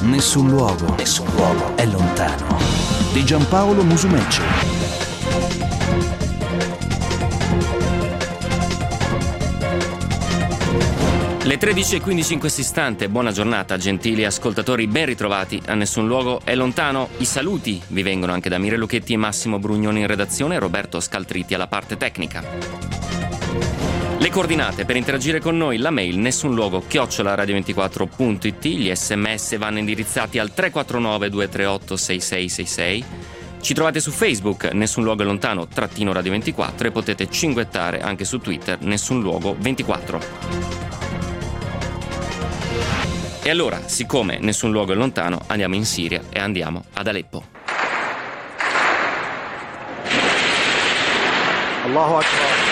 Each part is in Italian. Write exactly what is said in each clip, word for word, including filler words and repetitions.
Nessun luogo, nessun luogo è lontano. Di Giampaolo Musumeci. Le tredici e quindici in questo istante, buona giornata gentili ascoltatori, ben ritrovati a Nessun Luogo è Lontano. I saluti vi vengono anche da Mire Lucchetti e Massimo Brugnoni in redazione e Roberto Scaltritti alla parte tecnica. Le coordinate per interagire con noi, la mail nessunluogo chiocciola radio ventiquattro punto it, gli sms vanno indirizzati al tre quattro nove due tre otto sei sei sei sei. Ci trovate su Facebook, Nessun Luogo è Lontano, trattino Radio ventiquattro, e potete cinguettare anche su Twitter, Nessun Luogo ventiquattro. E allora, siccome Nessun Luogo è Lontano, andiamo in Siria e andiamo ad Aleppo. Allahu Akbar.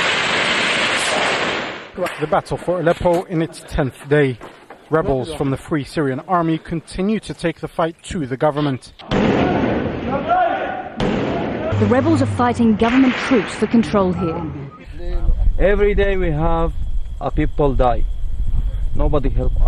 The battle for Aleppo in its tenth day. Rebels from the Free Syrian Army continue to take the fight to the government. The rebels are fighting government troops for control here. Every day we have a people die. Nobody help us.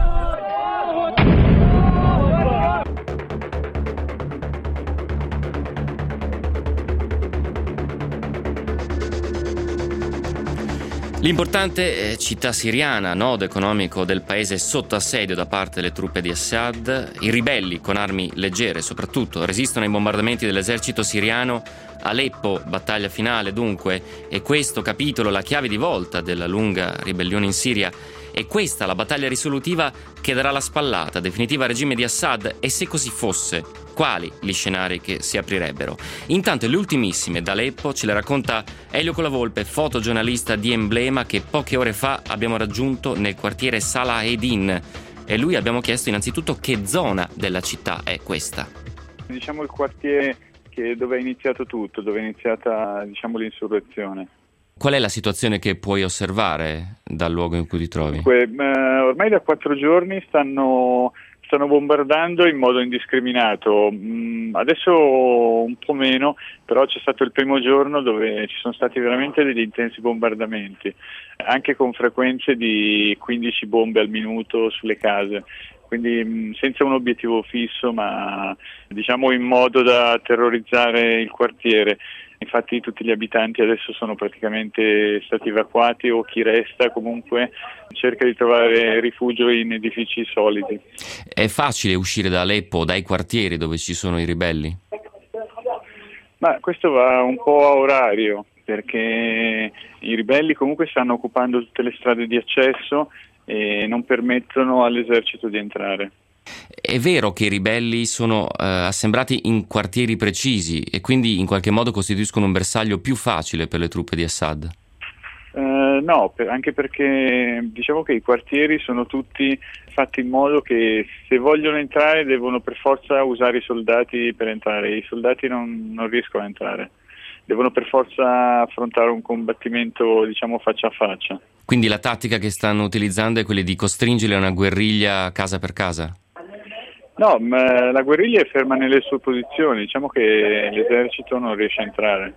L'importante città siriana, nodo economico del paese sotto assedio da parte delle truppe di Assad, i ribelli con armi leggere soprattutto resistono ai bombardamenti dell'esercito siriano. Aleppo, battaglia finale dunque, e questo capitolo la chiave di volta della lunga ribellione in Siria. È questa la battaglia risolutiva che darà la spallata definitiva al regime di Assad, e se così fosse, quali gli scenari che si aprirebbero? Intanto le ultimissime da Aleppo ce le racconta Elio Colavolpe, fotogiornalista di Emblema, che poche ore fa abbiamo raggiunto nel quartiere Salah Eddin, e lui abbiamo chiesto innanzitutto che zona della città è questa. Diciamo il quartiere che dove è iniziato tutto, dove è iniziata diciamo l'insurrezione. Qual è la situazione che puoi osservare dal luogo in cui ti trovi? Dunque, eh, ormai da quattro giorni stanno, stanno bombardando in modo indiscriminato. Mm, adesso un po' meno, però c'è stato il primo giorno dove ci sono stati veramente degli intensi bombardamenti, anche con frequenze di quindici bombe al minuto sulle case. Quindi mh, senza un obiettivo fisso, ma diciamo in modo da terrorizzare il quartiere. Infatti tutti gli abitanti adesso sono praticamente stati evacuati, o chi resta comunque cerca di trovare rifugio in edifici solidi. È facile uscire da Aleppo, dai quartieri dove ci sono i ribelli? Ma questo va un po' a orario, perché i ribelli comunque stanno occupando tutte le strade di accesso e non permettono all'esercito di entrare. È vero che i ribelli sono eh, assembrati in quartieri precisi e quindi in qualche modo costituiscono un bersaglio più facile per le truppe di Assad? Uh, no, per, anche perché diciamo che i quartieri sono tutti fatti in modo che se vogliono entrare devono per forza usare i soldati per entrare. I soldati non, non riescono a entrare, devono per forza affrontare un combattimento diciamo faccia a faccia. Quindi la tattica che stanno utilizzando è quella di costringere una guerriglia casa per casa? No, ma la guerriglia è ferma nelle sue posizioni, diciamo che l'esercito non riesce a entrare.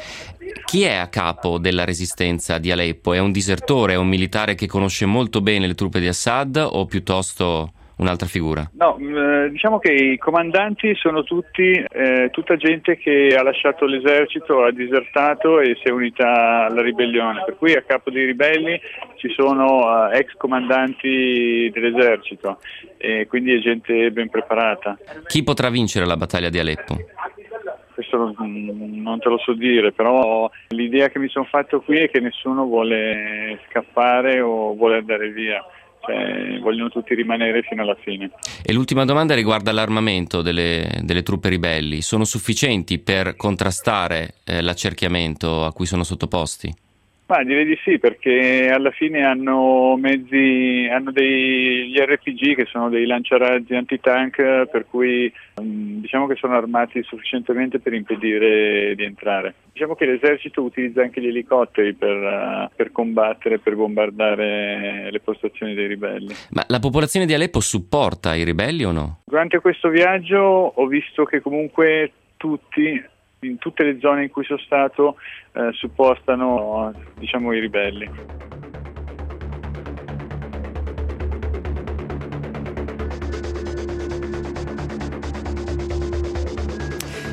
Chi è a capo della resistenza di Aleppo? È un disertore, è un militare che conosce molto bene le truppe di Assad o piuttosto un'altra figura? No, mh, diciamo che i comandanti sono tutti eh, tutta gente che ha lasciato l'esercito, ha disertato e si è unita alla ribellione, per cui a capo dei ribelli ci sono uh, ex comandanti dell'esercito e quindi è gente ben preparata. Chi potrà vincere la battaglia di Aleppo? Questo non, non te lo so dire, però l'idea che mi sono fatto qui è che nessuno vuole scappare o vuole andare via. Cioè, vogliono tutti rimanere fino alla fine. E l'ultima domanda riguarda l'armamento delle, delle truppe ribelli. Sono sufficienti per contrastare eh, l'accerchiamento a cui sono sottoposti? Ma direi di sì, perché alla fine hanno mezzi, hanno degli R P G che sono dei lanciarazzi antitank, per cui diciamo che sono armati sufficientemente per impedire di entrare. Diciamo che l'esercito utilizza anche gli elicotteri per, per combattere, per bombardare le postazioni dei ribelli. Ma la popolazione di Aleppo supporta i ribelli o no? Durante questo viaggio ho visto che comunque tutti, in tutte le zone in cui sono stato, eh, supportano diciamo i ribelli.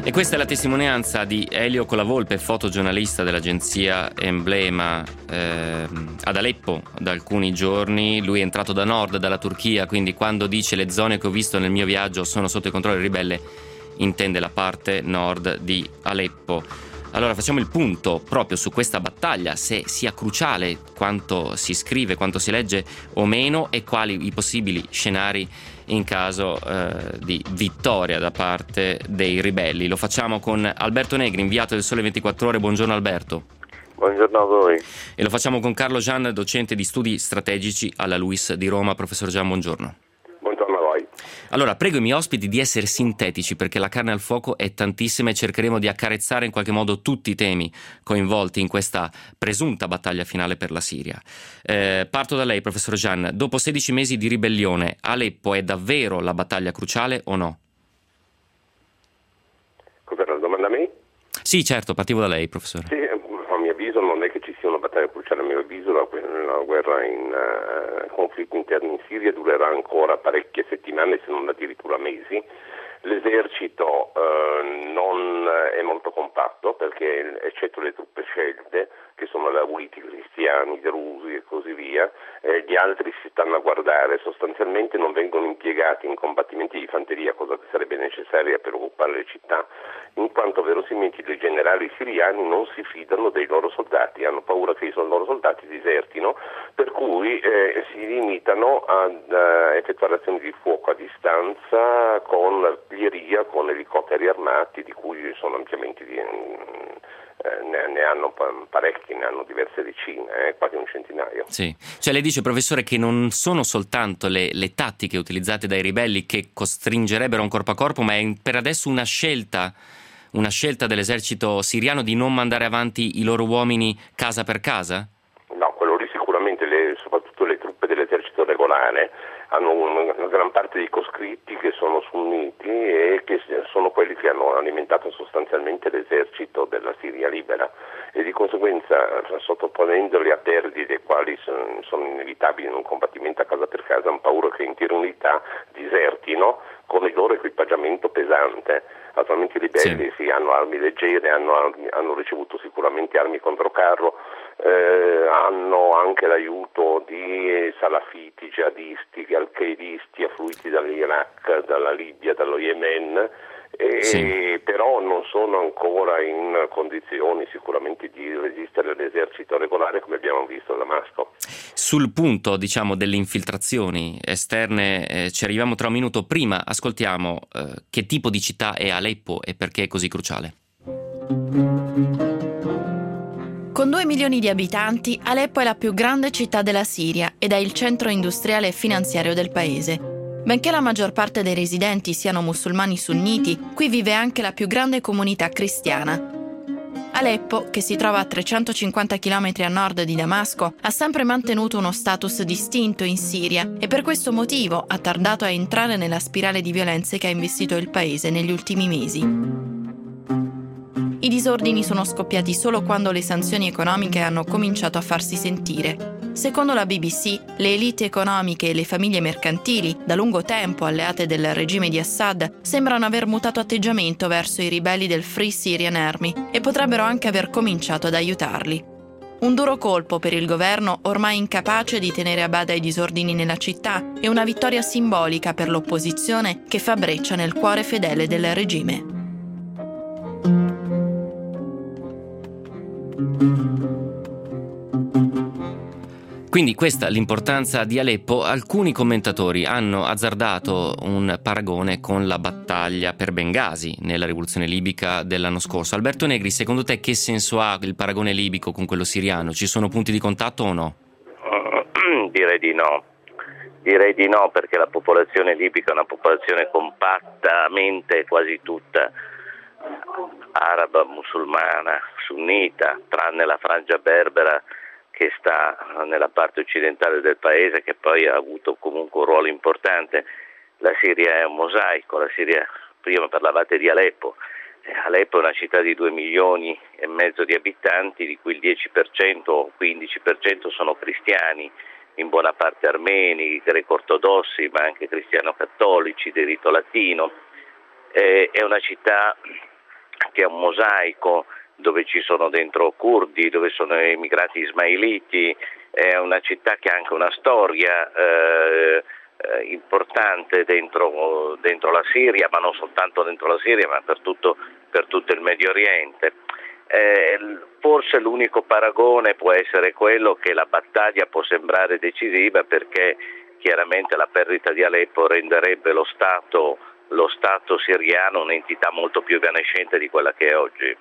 E questa è la testimonianza di Elio Colavolpe, fotogiornalista dell'agenzia Emblema eh, ad Aleppo da alcuni giorni. Lui è entrato da nord, dalla Turchia, quindi quando dice le zone che ho visto nel mio viaggio sono sotto il controllo ribelle, intende la parte nord di Aleppo. Allora facciamo il punto proprio su questa battaglia, se sia cruciale quanto si scrive, quanto si legge o meno, e quali i possibili scenari in caso eh, di vittoria da parte dei ribelli. Lo facciamo con Alberto Negri, inviato del Sole ventiquattro Ore. Buongiorno Alberto. Buongiorno a voi. E lo facciamo con Carlo Gian, docente di studi strategici alla LUISS di Roma. Professor Gian, buongiorno. Buongiorno a voi. Allora, prego i miei ospiti di essere sintetici, perché la carne al fuoco è tantissima e cercheremo di accarezzare in qualche modo tutti i temi coinvolti in questa presunta battaglia finale per la Siria. Eh, parto da lei, professor Gian. Dopo sedici mesi di ribellione, Aleppo è davvero la battaglia cruciale o no? Cos'era la domanda a me? Sì, certo, partivo da lei, professore. Sì, a mio avviso non è che ci sia una battaglia cruciale, a mio avviso la, la guerra in uh, conflitto interno in Siria durerà ancora parecchie settimane, se non addirittura mesi. L'esercito uh, non è molto compatto perché, eccetto le truppe scelte, che sono lauriti cristiani, drusi e così via, eh, gli altri si stanno a guardare, sostanzialmente non vengono impiegati in combattimenti di fanteria, cosa che sarebbe necessaria per occupare le città, in quanto verosimilmente i generali siriani non si fidano dei loro soldati, hanno paura che i loro soldati disertino, per cui eh, si limitano ad uh, effettuare azioni di fuoco a distanza con artiglieria, con elicotteri armati, di cui sono ampiamente di, eh, ne, ne hanno parecchi, ne hanno diverse decine, eh, quasi un centinaio. Sì, cioè lei dice, professore, che non sono soltanto le, le tattiche utilizzate dai ribelli che costringerebbero un corpo a corpo, ma è per adesso una scelta, una scelta dell'esercito siriano di non mandare avanti i loro uomini casa per casa? No, quello lì sicuramente, le, soprattutto le truppe dell'esercito regolare hanno una, una gran parte di coscritti che sono sunniti e che sono quelli che hanno alimentato sostanzialmente l'esercito della Siria libera, e di conseguenza, sottoponendoli a perdite quali sono, sono inevitabili in un combattimento a casa per casa, hanno paura che intere unità disertino con il loro equipaggiamento pesante. Attualmente i ribelli sì. sì, hanno armi leggere, hanno, armi, hanno ricevuto sicuramente armi controcarro, eh, hanno anche l'aiuto di salafiti, jihadisti, al-qaedisti affluiti dall'Iraq, dalla Libia, dallo Yemen, e sì. però non sono ancora in condizioni sicuramente di resistere all'esercito regolare come abbiamo visto a Damasco. Sul punto, diciamo, delle infiltrazioni esterne eh, ci arriviamo tra un minuto. Prima ascoltiamo eh, che tipo di città è Aleppo e perché è così cruciale. Con due milioni di abitanti, Aleppo è la più grande città della Siria ed è il centro industriale e finanziario del paese. Benché la maggior parte dei residenti siano musulmani sunniti, qui vive anche la più grande comunità cristiana. Aleppo, che si trova a trecentocinquanta chilometri a nord di Damasco, ha sempre mantenuto uno status distinto in Siria e per questo motivo ha tardato a entrare nella spirale di violenze che ha investito il paese negli ultimi mesi. I disordini sono scoppiati solo quando le sanzioni economiche hanno cominciato a farsi sentire. Secondo la B B C, le elite economiche e le famiglie mercantili, da lungo tempo alleate del regime di Assad, sembrano aver mutato atteggiamento verso i ribelli del Free Syrian Army e potrebbero anche aver cominciato ad aiutarli. Un duro colpo per il governo ormai incapace di tenere a bada i disordini nella città e una vittoria simbolica per l'opposizione che fa breccia nel cuore fedele del regime. Quindi questa è l'importanza di Aleppo. Alcuni commentatori hanno azzardato un paragone con la battaglia per Bengasi nella rivoluzione libica dell'anno scorso. Alberto Negri, secondo te che senso ha il paragone libico con quello siriano? Ci sono punti di contatto o no? Uh, direi di no. Direi di no, perché la popolazione libica è una popolazione compattamente quasi tutta araba, musulmana, sunnita, tranne la frangia berbera che sta nella parte occidentale del paese, che poi ha avuto comunque un ruolo importante. La Siria è un mosaico, la Siria, prima parlavate di Aleppo, Aleppo è una città di due milioni e mezzo di abitanti, di cui il dieci per cento o quindici per cento sono cristiani, in buona parte armeni, greco-ortodossi, ma anche cristiano-cattolici, di rito latino. È una città che è un mosaico, dove ci sono dentro curdi, dove sono emigrati ismailiti, è una città che ha anche una storia eh, eh, importante dentro, dentro la Siria, ma non soltanto dentro la Siria, ma per tutto, per tutto il Medio Oriente. Eh, forse l'unico paragone può essere quello che la battaglia può sembrare decisiva, perché chiaramente la perdita di Aleppo renderebbe lo Stato, lo Stato siriano un'entità molto più evanescente di quella che è oggi.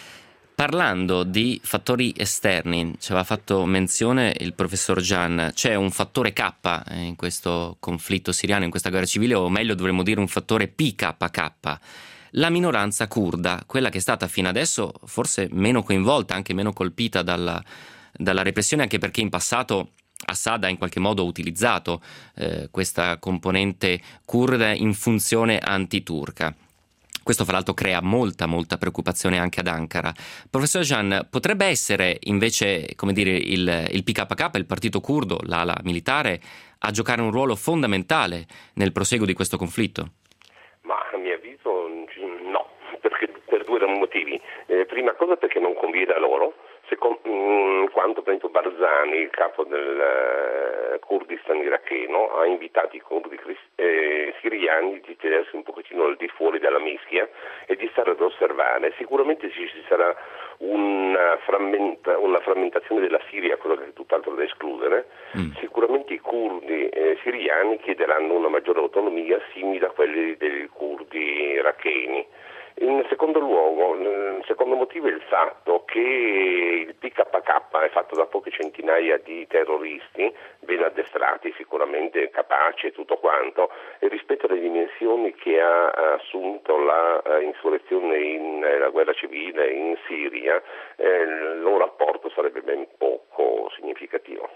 Parlando di fattori esterni, ci aveva fatto menzione il professor Gian, c'è un fattore K in questo conflitto siriano, in questa guerra civile, o meglio dovremmo dire un fattore P K K, la minoranza curda, quella che è stata fino adesso forse meno coinvolta, anche meno colpita dalla, dalla repressione, anche perché in passato Assad ha in qualche modo utilizzato eh, questa componente curda in funzione antiturca. Questo fra l'altro crea molta molta preoccupazione anche ad Ankara. Professor Gian, potrebbe essere invece, come dire, il, il P K K, il partito curdo, l'ala militare, a giocare un ruolo fondamentale nel proseguo di questo conflitto? Ma a mio avviso no, perché, per due motivi. Eh, prima cosa perché non conviene a loro, secondo mh, quanto per esempio Barzani, il capo del uh, Kurdistan iracheno, ha invitato i curdi eh, siriani di tenersi un pochettino al di fuori dalla mischia e di stare ad osservare. Sicuramente ci, ci sarà una, frammenta, una frammentazione della Siria, cosa che è tutt'altro da escludere. Mm. Sicuramente i curdi eh, siriani chiederanno una maggiore autonomia simile a quelli dei curdi iracheni. In secondo luogo, il secondo motivo è il fatto che il P K K è fatto da poche centinaia di terroristi, ben addestrati, sicuramente capaci e tutto quanto, e rispetto alle dimensioni che ha assunto la insurrezione in la guerra civile in Siria, eh, il loro apporto sarebbe ben poco significativo.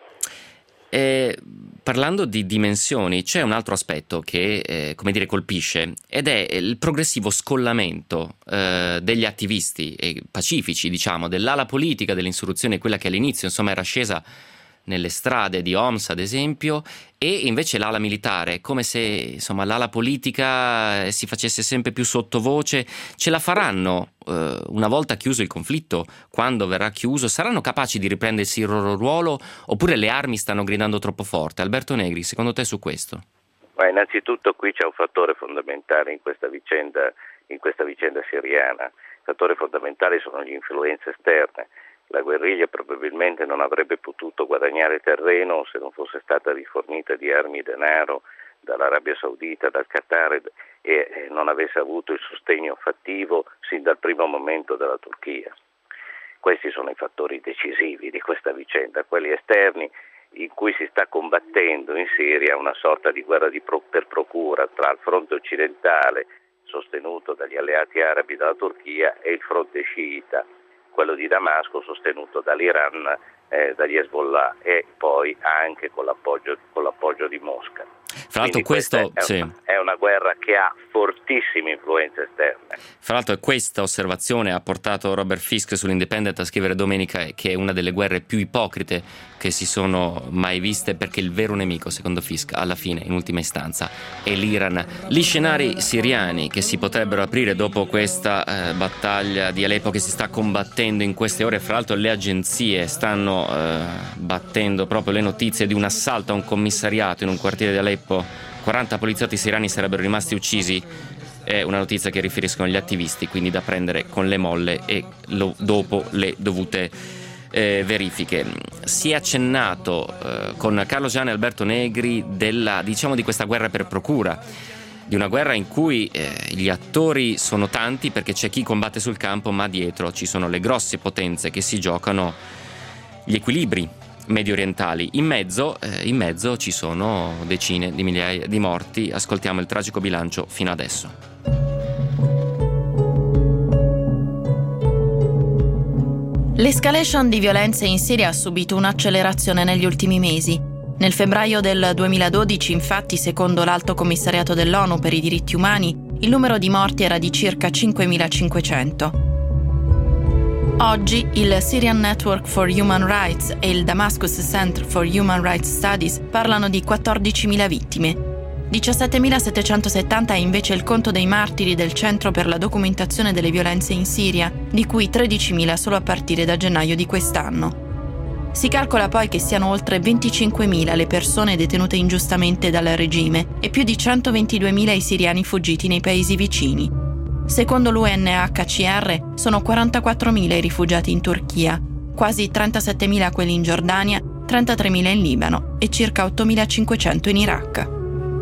Eh, parlando di dimensioni, c'è un altro aspetto che eh, come dire colpisce, ed è il progressivo scollamento eh, degli attivisti e pacifici, diciamo, dell'ala politica dell'insurrezione, quella che all'inizio insomma era scesa nelle strade di Homs ad esempio, e invece l'ala militare, come se insomma l'ala politica si facesse sempre più sottovoce. Ce la faranno eh, una volta chiuso il conflitto? Quando verrà chiuso saranno capaci di riprendersi il loro ruolo, oppure le armi stanno gridando troppo forte? Alberto Negri, secondo te su questo? Ma innanzitutto qui c'è un fattore fondamentale in questa vicenda, in questa vicenda siriana. Il fattore fondamentale sono le influenze esterne. La guerriglia probabilmente non avrebbe potuto guadagnare terreno se non fosse stata rifornita di armi e denaro dall'Arabia Saudita, dal Qatar, e non avesse avuto il sostegno fattivo sin dal primo momento della Turchia. Questi sono i fattori decisivi di questa vicenda, quelli esterni, in cui si sta combattendo in Siria una sorta di guerra di pro- per procura tra il fronte occidentale, sostenuto dagli alleati arabi della Turchia, e il fronte sciita, quello di Damasco, sostenuto dall'Iran, eh, dagli Hezbollah, e poi anche con l'appoggio, con l'appoggio di Mosca. Fra l'altro questo è, sì. una, è una guerra che ha fortissime influenze esterne. Fra l'altro questa osservazione ha portato Robert Fisk sull'Independent a scrivere domenica che è una delle guerre più ipocrite che si sono mai viste, perché il vero nemico, secondo Fisk, alla fine, in ultima istanza, è l'Iran. Gli scenari siriani che si potrebbero aprire dopo questa eh, battaglia di Aleppo che si sta combattendo in queste ore, fra l'altro le agenzie stanno eh, battendo proprio le notizie di un assalto a un commissariato in un quartiere di Aleppo, quaranta poliziotti siriani sarebbero rimasti uccisi, è una notizia che riferiscono gli attivisti, quindi da prendere con le molle e lo, dopo le dovute eh, verifiche. Si è accennato eh, con Carlo Gian e Alberto Negri della, diciamo, di questa guerra per procura, di una guerra in cui eh, gli attori sono tanti, perché c'è chi combatte sul campo, ma dietro ci sono le grosse potenze che si giocano gli equilibri medio orientali. In mezzo, eh, in mezzo ci sono decine di migliaia di morti. Ascoltiamo il tragico bilancio fino adesso. L'escalation di violenze in Siria ha subito un'accelerazione negli ultimi mesi. Nel febbraio del duemiladodici, infatti, secondo l'Alto Commissariato dell'ONU per i diritti umani, il numero di morti era di circa cinquemilacinquecento. Oggi il Syrian Network for Human Rights e il Damascus Center for Human Rights Studies parlano di quattordicimila vittime. diciassettemilasettecentosettanta è invece il conto dei martiri del Centro per la documentazione delle violenze in Siria, di cui tredicimila solo a partire da gennaio di quest'anno. Si calcola poi che siano oltre venticinquemila le persone detenute ingiustamente dal regime e più di centoventiduemila i siriani fuggiti nei paesi vicini. Secondo l'U N H C R sono quarantaquattromila i rifugiati in Turchia, quasi trentasettemila quelli in Giordania, trentatremila in Libano e circa ottomilacinquecento in Iraq.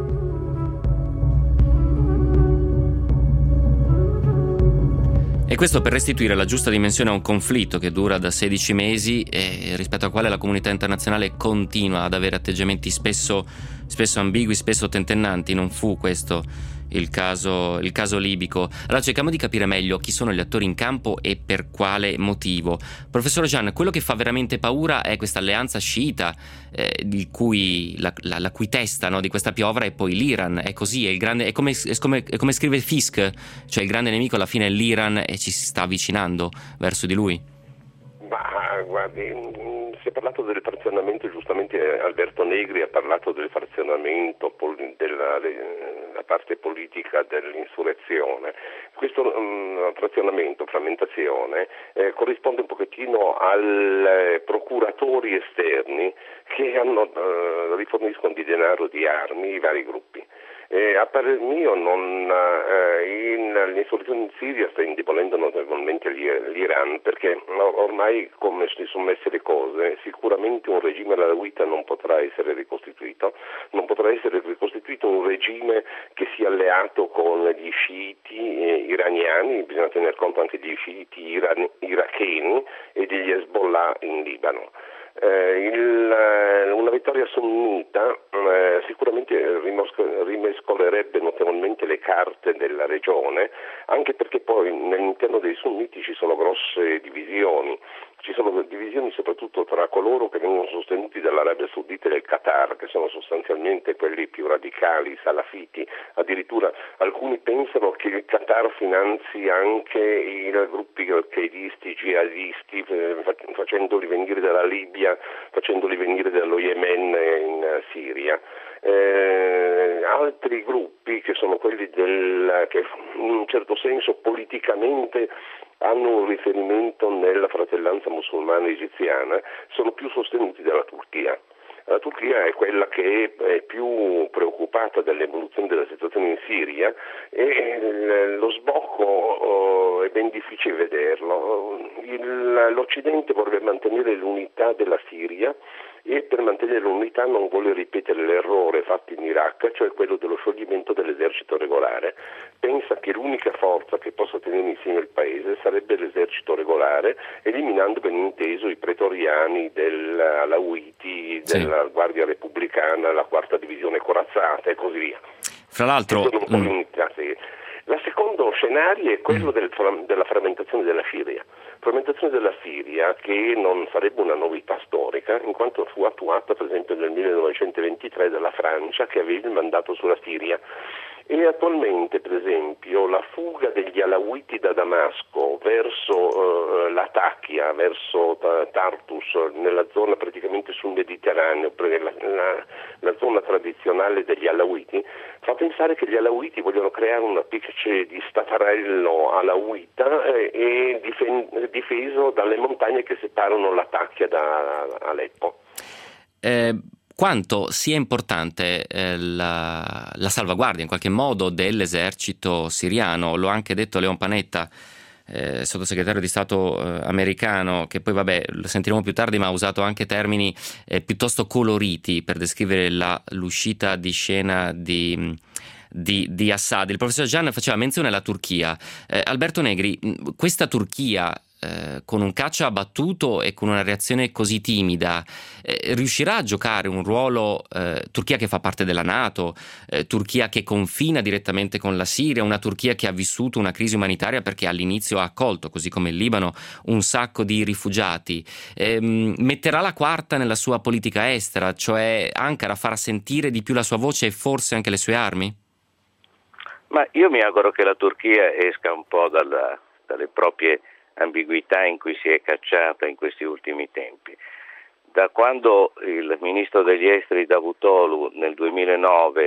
E questo per restituire la giusta dimensione a un conflitto che dura da sedici mesi e rispetto al quale la comunità internazionale continua ad avere atteggiamenti spesso, spesso ambigui, spesso tentennanti. Non fu questo il caso, il caso libico. Allora cerchiamo di capire meglio chi sono gli attori in campo e per quale motivo. Professor Jan, quello che fa veramente paura è questa alleanza sciita, eh, di cui la, la, la cui testa, no, di questa piovra è poi l'Iran. È così, è, il grande, è, come, è, come, è come scrive Fisk, cioè il grande nemico alla fine è l'Iran e ci si sta avvicinando verso di lui. Ma guardi, si è parlato del frazionamento, giustamente Alberto Negri ha parlato del frazionamento della, della parte politica dell'insurrezione. Questo um, frazionamento, frammentazione, eh, corrisponde un pochettino ai procuratori esterni che hanno, uh, riforniscono di denaro, di armi, i vari gruppi. Eh, a parer mio non, eh, in, l'insurrezione in Siria sta indebolendo notevolmente l'Iran, perché ormai, come si sono messe le cose, sicuramente un regime alawita non potrà essere ricostituito, non potrà essere ricostituito un regime che sia alleato con gli sciiti eh, iraniani, bisogna tener conto anche degli sciiti iran, iracheni e degli Hezbollah in Libano. Eh, il, una vittoria sunnita eh, sicuramente rimosco, rimescolerebbe notevolmente le carte della regione, anche perché poi all'interno dei sunniti ci sono grosse divisioni. Ci sono divisioni soprattutto tra coloro che vengono sostenuti dall'Arabia Saudita e del Qatar, che sono sostanzialmente quelli più radicali, salafiti. Addirittura alcuni pensano che il Qatar finanzi anche i gruppi qaedisti, jihadisti, facendoli venire dalla Libia, facendoli venire dallo Yemen in Siria. Eh, altri gruppi, che sono quelli del, che in un certo senso politicamente hanno un riferimento nella fratellanza musulmana egiziana, sono più sostenuti dalla Turchia. La Turchia è quella che è più preoccupata dall'evoluzione della situazione in Siria e lo sbocco è ben difficile vederlo. Il, L'Occidente vorrebbe mantenere l'unità della Siria e per mantenere l'unità non vuole ripetere l'errore fatto in Iraq, cioè quello dello scioglimento dell'esercito regolare. Pensa che l'unica forza che possa tenere insieme il paese sarebbe l'esercito regolare, eliminando ben inteso i pretoriani dell'Alawiti, della sì. Guardia Repubblicana, la quarta divisione corazzata e così via. Fra l'altro mm. La secondo scenario è quello del, della frammentazione della Siria. Frammentazione della Siria che non sarebbe una novità storica, in quanto fu attuata per esempio nel millenovecentoventitré dalla Francia, che aveva il mandato sulla Siria. E attualmente, per esempio, la fuga degli Alawiti da Damasco verso eh, Latakia, verso Tartus, nella zona praticamente sul Mediterraneo, la, la, la zona tradizionale degli Alawiti, fa pensare che gli Alawiti vogliono creare una specie di statarello alawita eh, e difen- difeso dalle montagne che separano Latakia da Aleppo. Eh... Quanto sia importante eh, la, la salvaguardia in qualche modo dell'esercito siriano, lo ha anche detto Leon Panetta, eh, sottosegretario di Stato eh, americano, che poi vabbè lo sentiremo più tardi, ma ha usato anche termini eh, piuttosto coloriti per descrivere la, l'uscita di scena di... Di, di Assad. Il professor Jan faceva menzione alla Turchia. Eh, Alberto Negri, questa Turchia eh, con un caccia abbattuto e con una reazione così timida eh, riuscirà a giocare un ruolo, eh, Turchia che fa parte della NATO, eh, Turchia che confina direttamente con la Siria, una Turchia che ha vissuto una crisi umanitaria perché all'inizio ha accolto, così come il Libano, un sacco di rifugiati. Eh, metterà la quarta nella sua politica estera, cioè Ankara farà sentire di più la sua voce e forse anche le sue armi? Ma io mi auguro che la Turchia esca un po' dalla, dalle proprie ambiguità in cui si è cacciata in questi ultimi tempi. Da quando il ministro degli esteri Davutoglu nel duemilanove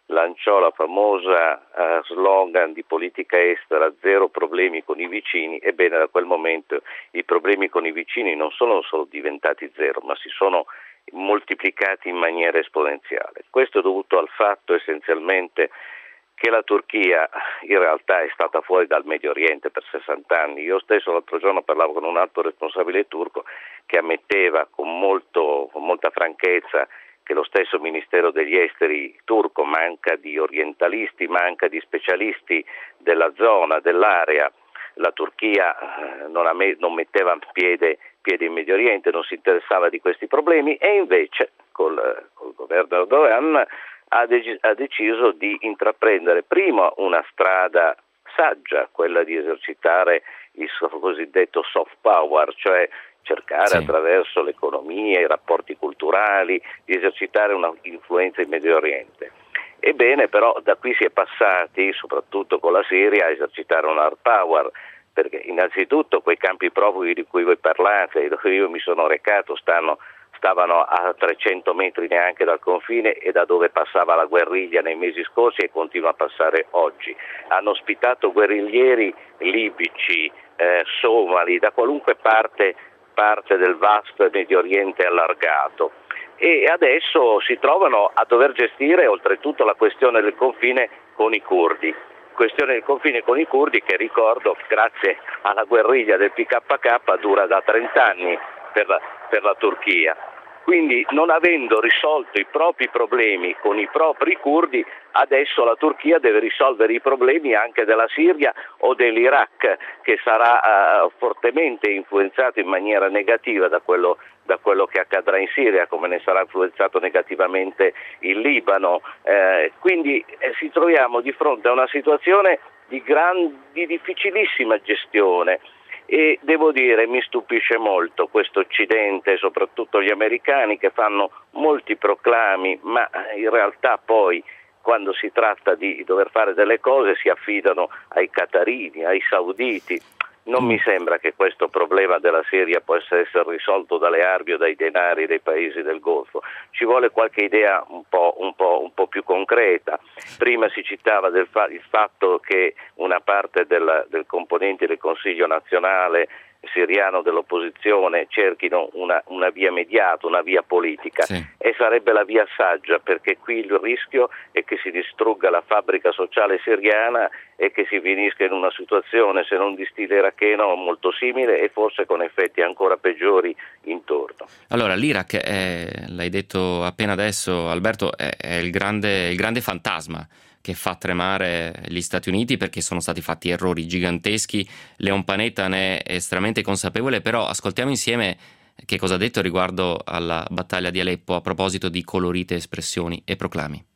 lanciò la famosa uh, slogan di politica estera zero problemi con i vicini. Ebbene, da quel momento i problemi con i vicini non sono solo diventati zero, ma si sono moltiplicati in maniera esponenziale. Questo è dovuto al fatto essenzialmente che la Turchia in realtà è stata fuori dal Medio Oriente per sessanta anni. Io stesso l'altro giorno parlavo con un alto responsabile turco che ammetteva con, molto, con molta franchezza che lo stesso Ministero degli Esteri turco manca di orientalisti, manca di specialisti della zona, dell'area. La Turchia non, me- non metteva piede, piede in Medio Oriente, non si interessava di questi problemi, e invece col, col governo Erdogan ha, de- ha deciso di intraprendere prima una strada saggia, quella di esercitare il cosiddetto soft power, cioè cercare sì. attraverso l'economia, i rapporti culturali, di esercitare una influenza in Medio Oriente. Ebbene, però da qui si è passati, soprattutto con la Siria, a esercitare un hard power, perché innanzitutto quei campi profughi di cui voi parlate, dove io mi sono recato, stanno, stavano a trecento metri neanche dal confine e da dove passava la guerriglia nei mesi scorsi e continua a passare oggi. Hanno ospitato guerriglieri libici, eh, somali, da qualunque parte parte del vasto Medio Oriente allargato, e adesso si trovano a dover gestire oltretutto la questione del confine con i curdi, questione del confine con i curdi che, ricordo, grazie alla guerriglia del P K K dura da trenta anni per la, per la Turchia. Quindi, non avendo risolto i propri problemi con i propri curdi, adesso la Turchia deve risolvere i problemi anche della Siria o dell'Iraq, che sarà uh, fortemente influenzato in maniera negativa da quello, da quello che accadrà in Siria, come ne sarà influenzato negativamente il Libano. Eh, quindi eh, ci troviamo di fronte a una situazione di, gran, di difficilissima gestione. E devo dire, mi stupisce molto questo Occidente, soprattutto gli americani, che fanno molti proclami, ma in realtà poi quando si tratta di dover fare delle cose si affidano ai qatarini, ai sauditi. Non mi sembra che questo problema della Siria possa essere risolto dalle armi o dai denari dei paesi del Golfo. Ci vuole qualche idea un po', un po', un po' più concreta. Prima si citava del fa- il fatto che una parte del, del componente del Consiglio nazionale siriano dell'opposizione cerchino una, una via mediata, una via politica, sì. E sarebbe la via saggia, perché qui il rischio è che si distrugga la fabbrica sociale siriana e che si finisca in una situazione, se non di stile iracheno, molto simile e forse con effetti ancora peggiori intorno. Allora, l'Iraq, è, l'hai detto appena adesso Alberto, è, è il grande, il grande fantasma che fa tremare gli Stati Uniti, perché sono stati fatti errori giganteschi. Leon Panetta ne è estremamente consapevole, però ascoltiamo insieme che cosa ha detto riguardo alla battaglia di Aleppo a proposito di colorite espressioni e proclami.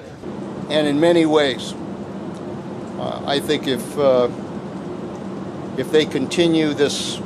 And in many ways, uh, I think if uh, if they continue this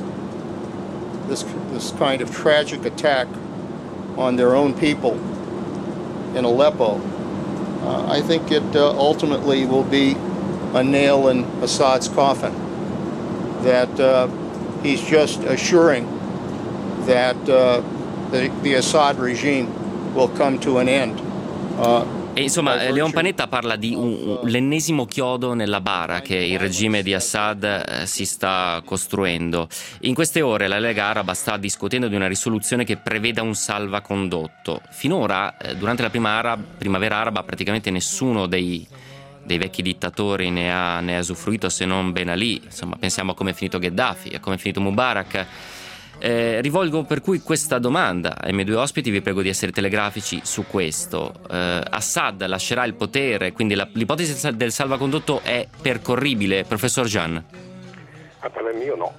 this this kind of tragic attack on their own people in Aleppo, Uh, I think it uh, ultimately will be a nail in Assad's coffin, that uh, he's just assuring that uh, the, the Assad regime will come to an end. Uh, E insomma, Leon Panetta parla di un, un, l'ennesimo chiodo nella bara che il regime di Assad eh, si sta costruendo. In queste ore la Lega Araba sta discutendo di una risoluzione che preveda un salvacondotto. Finora, eh, durante la prima arab, primavera araba, praticamente nessuno dei, dei vecchi dittatori ne ha, ne ha usufruito, se non Ben Ali. Insomma, pensiamo a come è finito Gheddafi, a come è finito Mubarak. Eh, rivolgo per cui questa domanda ai miei due ospiti, vi prego di essere telegrafici su questo. Eh, Assad lascerà il potere, quindi la, l'ipotesi del salvacondotto è percorribile, professor Jean? A parere mio no.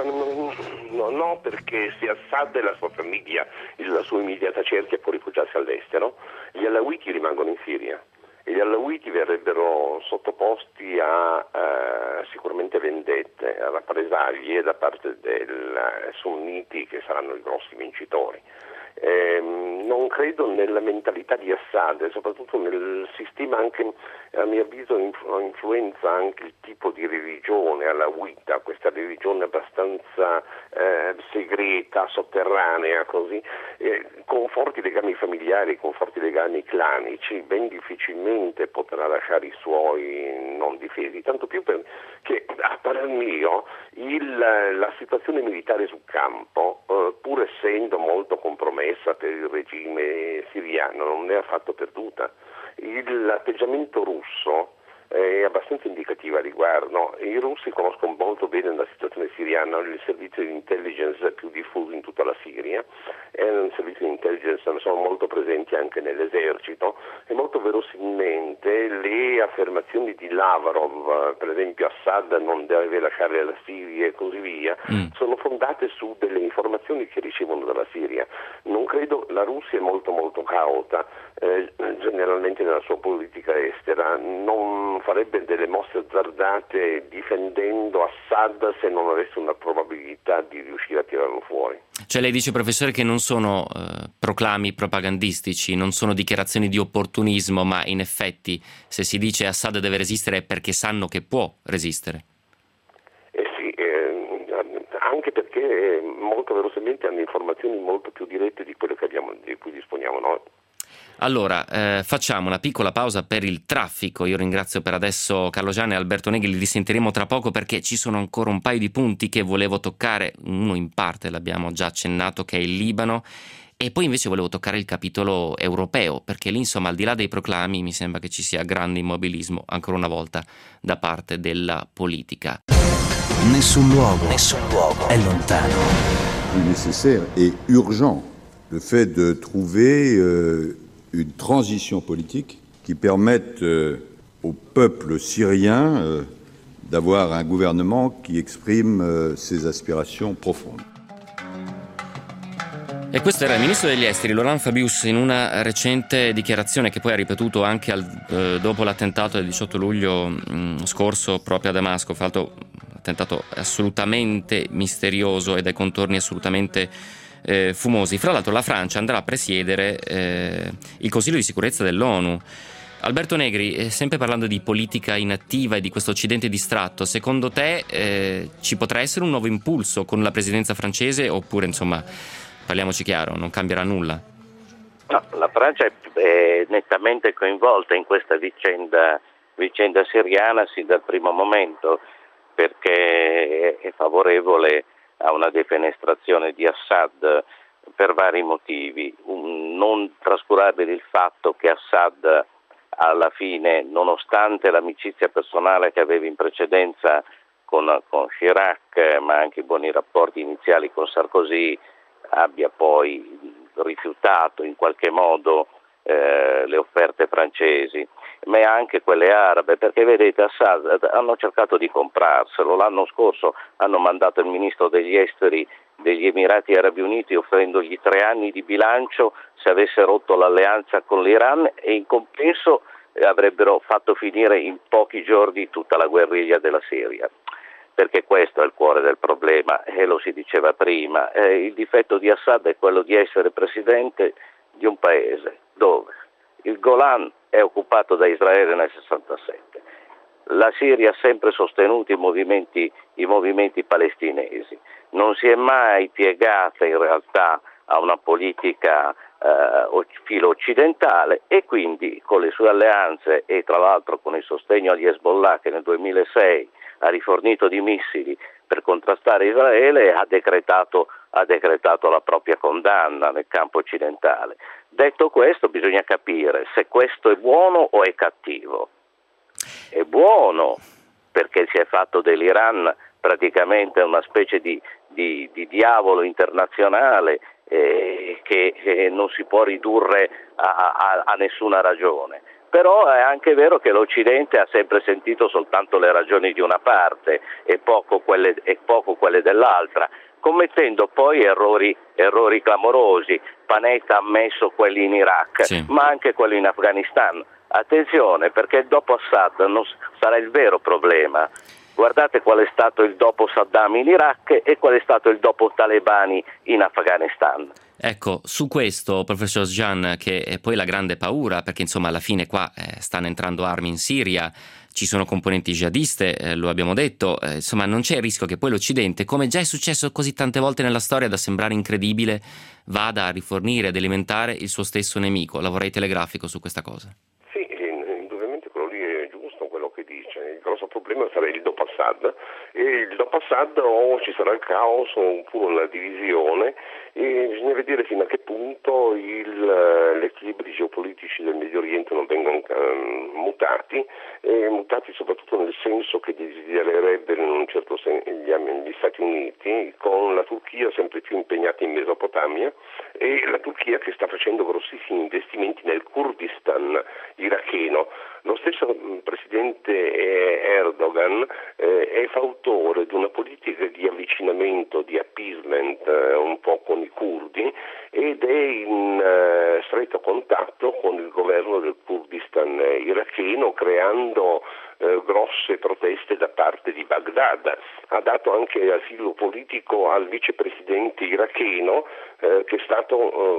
no, no, perché se Assad e la sua famiglia, la sua immediata cerchia può rifugiarsi all'estero, gli alawiti rimangono in Siria. E gli alawiti verrebbero sottoposti a eh, sicuramente vendette, a rappresaglie da parte dei sunniti, che saranno i grossi vincitori. Eh, non credo nella mentalità di Assad e soprattutto nel sistema, anche a mio avviso influ- influenza anche il tipo di religione alla guida, questa religione abbastanza eh, segreta, sotterranea, così, eh, con forti legami familiari, con forti legami clanici, ben difficilmente potrà lasciare i suoi non difesi, tanto più perché a parer mio il, la situazione militare sul campo, eh, pur essendo molto compromessa per il regime siriano, non è affatto perduta. Il, l'atteggiamento russo è abbastanza indicativo a riguardo. I russi conoscono molto bene la situazione siriana, il servizio di intelligence più diffuso in tutta la Siria, è un servizio di intelligence, sono molto presenti anche nell'esercito, e molto verosimilmente le affermazioni di Lavrov, per esempio Assad non deve lasciare la Siria e così via, mm. sono fondate su delle informazioni che ricevono dalla Siria. Non credo, la Russia è molto molto cauta eh, generalmente nella sua politica estera, non farebbe delle mosse azzardate difendendo Assad se non avesse una probabilità di riuscire a tirarlo fuori. Cioè lei dice, professore, che non sono eh, proclami propagandistici, non sono dichiarazioni di opportunismo, ma in effetti se si dice Assad deve resistere è perché sanno che può resistere. Eh sì, eh, anche perché molto verosimilmente hanno informazioni molto più dirette di quelle che abbiamo, di cui disponiamo noi. Allora, eh, facciamo una piccola pausa per il traffico. Io ringrazio per adesso Carlo Gianni e Alberto Negri, li risentiremo tra poco perché ci sono ancora un paio di punti che volevo toccare, uno in parte l'abbiamo già accennato, che è il Libano, e poi invece volevo toccare il capitolo europeo, perché lì insomma al di là dei proclami mi sembra che ci sia grande immobilismo ancora una volta da parte della politica. Nessun luogo, nessun luogo è lontano. Il nécessaire et urgent le fait de trouver euh, une transition politique qui permette euh, au peuple syrien euh, d'avoir un gouvernement qui exprime euh, ses aspirations profondes. E questo era il ministro degli esteri Laurent Fabius in una recente dichiarazione che poi ha ripetuto anche al, eh, dopo l'attentato del diciotto luglio mh, scorso proprio a Damasco. Fra l'altro un attentato assolutamente misterioso e dai contorni assolutamente eh, fumosi. Fra l'altro la Francia andrà a presiedere eh, il Consiglio di sicurezza dell'ONU. Alberto Negri, eh, sempre parlando di politica inattiva e di questo Occidente distratto, secondo te eh, ci potrà essere un nuovo impulso con la presidenza francese oppure insomma, parliamoci chiaro, non cambierà nulla? No, la Francia è, è nettamente coinvolta in questa vicenda, vicenda siriana sin dal primo momento, perché è favorevole a una defenestrazione di Assad per vari motivi. Un, non trascurabile il fatto che Assad alla fine, nonostante l'amicizia personale che aveva in precedenza con, con Chirac, ma anche i buoni rapporti iniziali con Sarkozy, abbia poi rifiutato in qualche modo eh, le offerte francesi, ma anche quelle arabe, perché vedete Assad hanno cercato di comprarselo. L'anno scorso hanno mandato il ministro degli esteri degli Emirati Arabi Uniti offrendogli tre anni di bilancio se avesse rotto l'alleanza con l'Iran, e in compenso avrebbero fatto finire in pochi giorni tutta la guerriglia della Siria. Perché questo è il cuore del problema, e lo si diceva prima. Eh, il difetto di Assad è quello di essere presidente di un paese dove il Golan è occupato da Israele nel sessantasette, la Siria ha sempre sostenuto i movimenti, i movimenti palestinesi, non si è mai piegata in realtà a una politica eh, filo occidentale, e quindi con le sue alleanze e tra l'altro con il sostegno agli Hezbollah, che nel duemilasei ha rifornito di missili per contrastare Israele, ha decretato, ha decretato la propria condanna nel campo occidentale. Detto questo, bisogna capire se questo è buono o è cattivo. È buono perché si è fatto dell'Iran praticamente una specie di, di, di diavolo internazionale eh, che eh, non si può ridurre a, a, a nessuna ragione. Però è anche vero che l'Occidente ha sempre sentito soltanto le ragioni di una parte e poco quelle, e poco quelle dell'altra, commettendo poi errori, errori clamorosi. Panetta ha ammesso quelli in Iraq, sì, ma anche quelli in Afghanistan. Attenzione, perché dopo Assad non sarà il vero problema. Guardate qual è stato il dopo Saddam in Iraq e qual è stato il dopo talebani in Afghanistan. Ecco, su questo, professor Jean, che è poi la grande paura, perché insomma alla fine qua eh, stanno entrando armi in Siria, ci sono componenti jihadiste, eh, lo abbiamo detto, eh, insomma non c'è il rischio che poi l'Occidente, come già è successo così tante volte nella storia da sembrare incredibile, vada a rifornire, ad alimentare il suo stesso nemico. La vorrei telegrafico su questa cosa. Sì, indubbiamente quello lì è giusto quello che dice. Il grosso problema sarà il dopo Assad, e il dopo Assad o ci sarà il caos oppure una divisione, e bisogna vedere fino a che punto il, gli equilibri geopolitici del Medio Oriente non vengono um, mutati, e mutati soprattutto nel senso che desidererebbero in un certo senso gli, gli Stati Uniti, con la Turchia sempre più impegnata in Mesopotamia e la Turchia che sta facendo grossissimi investimenti nel Kurdistan iracheno. Lo stesso presidente Erdogan eh, è fautore di una politica di avvicinamento, di appeasement eh, un po' con i curdi, ed è in eh, stretto contatto con il governo del Kurdistan eh, iracheno, creando eh, grosse proteste da parte di Baghdad. Ha dato anche asilo politico al vicepresidente iracheno eh, che è stato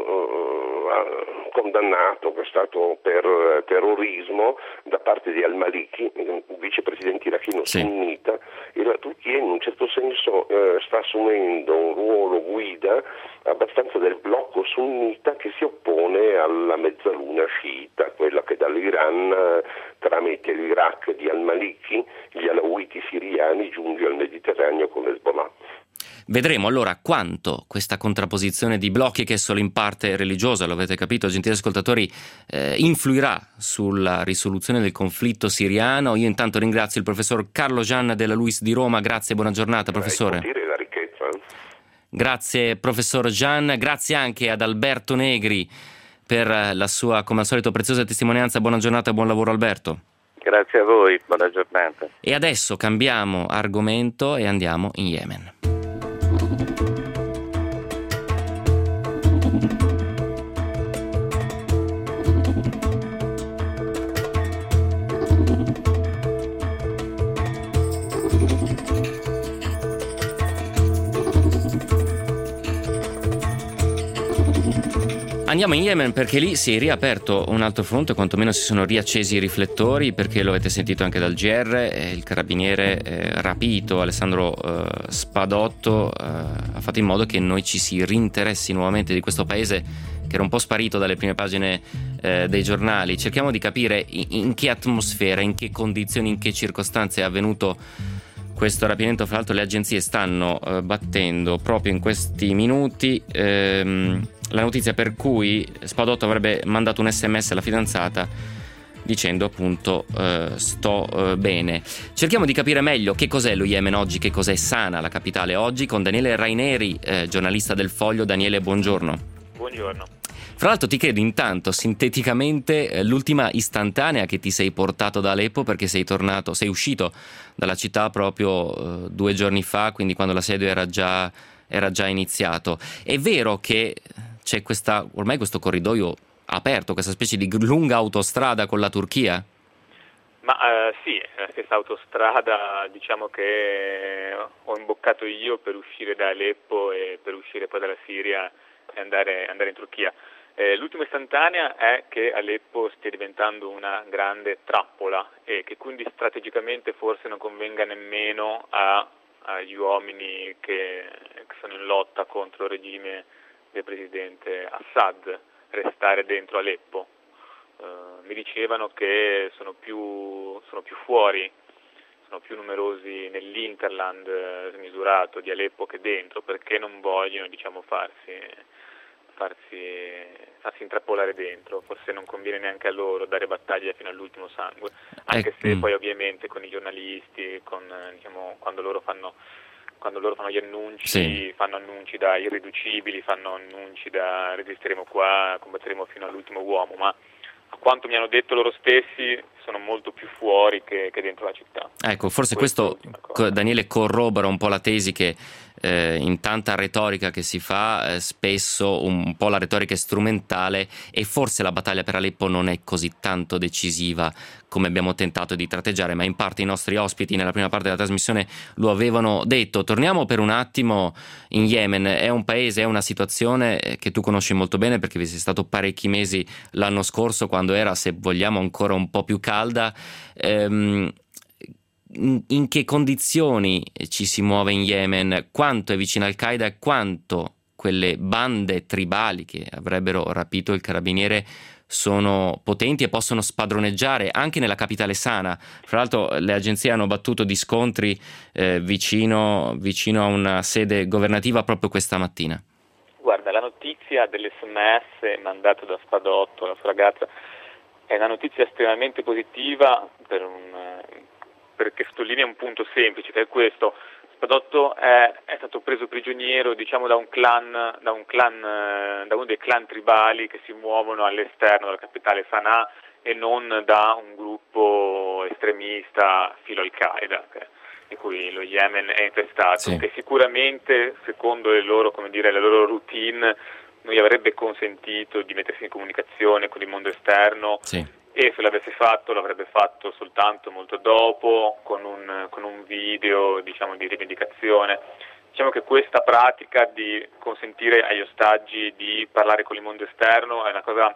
eh, condannato, che è stato per eh, terrorismo da parte di al-Maliki, il vicepresidente iracheno sì. sunnita, e la Turchia in un certo senso eh, sta assumendo un ruolo guida abbastanza del blocco sunnita che si oppone alla mezzaluna sciita, quella che dall'Iran eh, tramite l'Iraq di al-Maliki, gli alawiti siriani, giunge al Mediterraneo con l'Hezbollah. Vedremo allora quanto questa contrapposizione di blocchi, che è solo in parte religiosa, lo avete capito gentili ascoltatori, eh, influirà sulla risoluzione del conflitto siriano. Io intanto ringrazio il professor Carlo Jean della LUISS di Roma. Grazie e buona giornata, professore. La ricchezza. Grazie professor Jean, grazie anche ad Alberto Negri per la sua, come al solito, preziosa testimonianza. Buona giornata e buon lavoro Alberto. Grazie a voi, buona giornata. E adesso cambiamo argomento e andiamo in Yemen. Andiamo in Yemen perché lì si è riaperto un altro fronte, quantomeno si sono riaccesi i riflettori, perché lo avete sentito anche dal G R, eh, il carabiniere eh, rapito Alessandro eh, Spadotto eh, ha fatto in modo che noi ci si rinteressi nuovamente di questo paese che era un po' sparito dalle prime pagine eh, dei giornali. Cerchiamo di capire in, in che atmosfera, in che condizioni, in che circostanze è avvenuto questo rapimento. Fra l'altro le agenzie stanno eh, battendo proprio in questi minuti ehm, la notizia per cui Spadotto avrebbe mandato un sms alla fidanzata dicendo appunto eh, sto eh, bene. Cerchiamo di capire meglio che cos'è lo Yemen oggi, che cos'è Sana, la capitale oggi, con Daniele Raineri, eh, giornalista del Foglio. Daniele, buongiorno. Buongiorno. Fra l'altro ti chiedo intanto sinteticamente eh, l'ultima istantanea che ti sei portato da Aleppo, perché sei tornato, sei uscito dalla città proprio eh, due giorni fa, quindi quando l'assedio era già, era già iniziato. È vero che c'è questa, ormai questo corridoio aperto, questa specie di lunga autostrada con la Turchia? Ma uh, sì, la stessa autostrada, diciamo, che ho imboccato io per uscire da Aleppo e per uscire poi dalla Siria e andare, andare in Turchia. Eh, l'ultima istantanea è che Aleppo stia diventando una grande trappola e che quindi strategicamente forse non convenga nemmeno a, agli uomini che, che sono in lotta contro il regime del presidente Assad restare dentro Aleppo. Uh, mi dicevano che sono più, sono più fuori, sono più numerosi nell'Interland eh, smisurato di Aleppo che dentro, perché non vogliono, diciamo, farsi, farsi, farsi intrappolare dentro. Forse non conviene neanche a loro dare battaglia fino all'ultimo sangue, anche se poi ovviamente con i giornalisti, con, diciamo, quando loro fanno quando loro fanno gli annunci, sì. fanno annunci da irriducibili, fanno annunci da resisteremo qua, combatteremo fino all'ultimo uomo, ma a quanto mi hanno detto loro stessi sono molto più fuori che, che dentro la città. Ecco, forse questo, questo Daniele, corrobora un po' la tesi che eh, in tanta retorica che si fa, eh, spesso un, un po' la retorica è strumentale e forse la battaglia per Aleppo non è così tanto decisiva come abbiamo tentato di tratteggiare, ma in parte i nostri ospiti nella prima parte della trasmissione lo avevano detto. Torniamo per un attimo in Yemen. È un paese, è una situazione che tu conosci molto bene perché vi sei stato parecchi mesi l'anno scorso, quando era, se vogliamo, ancora un po' più calda. Ehm, in che condizioni ci si muove in Yemen? Quanto è vicino Al-Qaeda e quanto quelle bande tribali che avrebbero rapito il carabiniere sono potenti e possono spadroneggiare anche nella capitale Sana? Fra l'altro le agenzie hanno battuto di scontri eh, vicino, vicino a una sede governativa proprio questa mattina. Guarda, la notizia dell'esse emme esse mandato da Spadotto, la sua ragazza, è una notizia estremamente positiva per un, perché sottolinea un punto semplice, che è questo: Spadotto è, è stato preso prigioniero, diciamo, da un clan, da un clan, da uno dei clan tribali che si muovono all'esterno della capitale Sana'a e non da un gruppo estremista filo Al-Qaeda, che, di cui lo Yemen è infestato, sì. Che sicuramente, secondo le loro, come dire, la loro routine, non gli avrebbe consentito di mettersi in comunicazione con il mondo esterno. Sì. E se l'avesse fatto l'avrebbe fatto soltanto molto dopo, con un, con un video, diciamo, di rivendicazione. Diciamo che questa pratica di consentire agli ostaggi di parlare con il mondo esterno è una cosa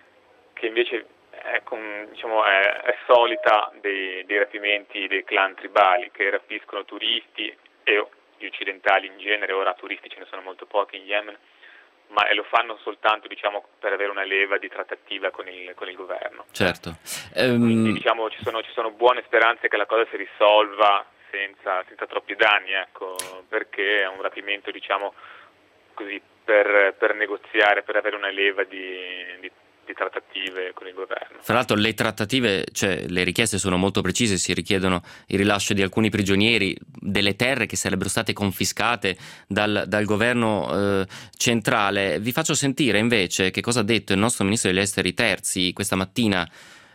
che invece è, con, diciamo, è, è solita dei, dei rapimenti dei clan tribali, che rapiscono turisti e gli occidentali in genere. Ora turisti ce ne sono molto pochi in Yemen, ma lo fanno soltanto, diciamo, per avere una leva di trattativa con il, con il governo. Certo. Quindi, um... diciamo, ci sono, ci sono buone speranze che la cosa si risolva senza, senza troppi danni, ecco, perché è un rapimento, diciamo, così, per, per negoziare, per avere una leva di, di di trattative con il governo. Fra l'altro le trattative, cioè le richieste sono molto precise, si richiedono il rilascio di alcuni prigionieri, delle terre che sarebbero state confiscate dal, dal governo eh, centrale. Vi faccio sentire invece che cosa ha detto il nostro ministro degli esteri Terzi questa mattina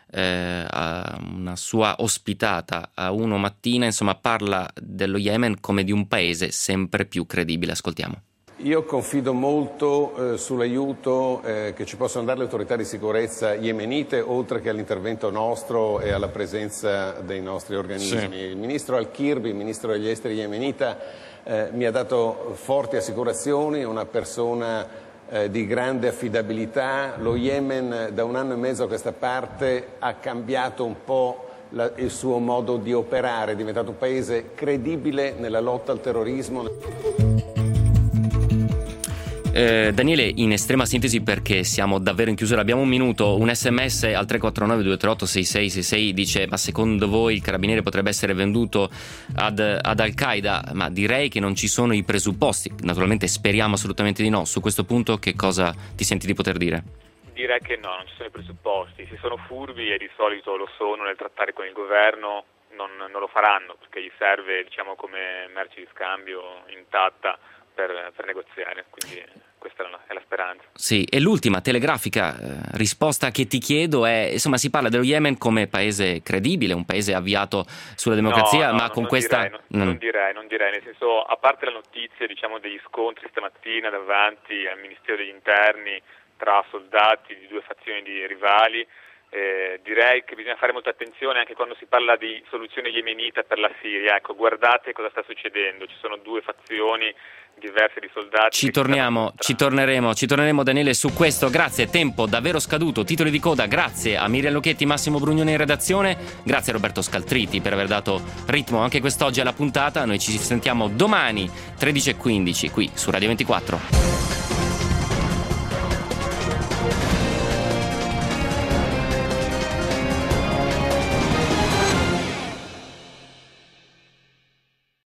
eh, a una sua ospitata a Uno Mattina. Insomma, parla dello Yemen come di un paese sempre più credibile. Ascoltiamo. Io confido molto eh, sull'aiuto eh, che ci possono dare le autorità di sicurezza yemenite, oltre che all'intervento nostro e alla presenza dei nostri organismi. Sì. Il ministro Al-Kirby, il ministro degli esteri yemenita, eh, mi ha dato forti assicurazioni, una persona eh, di grande affidabilità. Lo Yemen da un anno e mezzo a questa parte ha cambiato un po' la, il suo modo di operare, è diventato un paese credibile nella lotta al terrorismo. Eh, Daniele, in estrema sintesi, perché siamo davvero in chiusura, abbiamo un minuto, un sms al tre quattro nove due tre otto sei sei sei sei dice: ma secondo voi il carabiniere potrebbe essere venduto ad, ad Al-Qaeda? Ma direi che non ci sono i presupposti, naturalmente speriamo assolutamente di no. Su questo punto che cosa ti senti di poter dire? Direi che no, non ci sono i presupposti. Se sono furbi, e di solito lo sono nel trattare con il governo, non, non lo faranno, perché gli serve, diciamo, come merce di scambio intatta Per, per negoziare, quindi questa è la, è la speranza. Sì, e l'ultima telegrafica eh, risposta che ti chiedo è, insomma, si parla dello Yemen come paese credibile, un paese avviato sulla democrazia, no, no, ma no, con non questa... Direi, non, mm. non direi, non direi, nel senso, a parte la notizia, diciamo, degli scontri stamattina davanti al Ministero degli Interni tra soldati di due fazioni di rivali, Eh, direi che bisogna fare molta attenzione anche quando si parla di soluzione yemenita per la Siria. Ecco, guardate cosa sta succedendo, ci sono due fazioni diverse di soldati. Ci torniamo, ci torneremo, ci torneremo Daniele su questo. Grazie, tempo davvero scaduto, titoli di coda, grazie a Miriam Lucchetti, Massimo Brugnone in redazione, grazie a Roberto Scaltriti per aver dato ritmo anche quest'oggi alla puntata. Noi ci sentiamo domani tredici e quindici qui su Radio ventiquattro.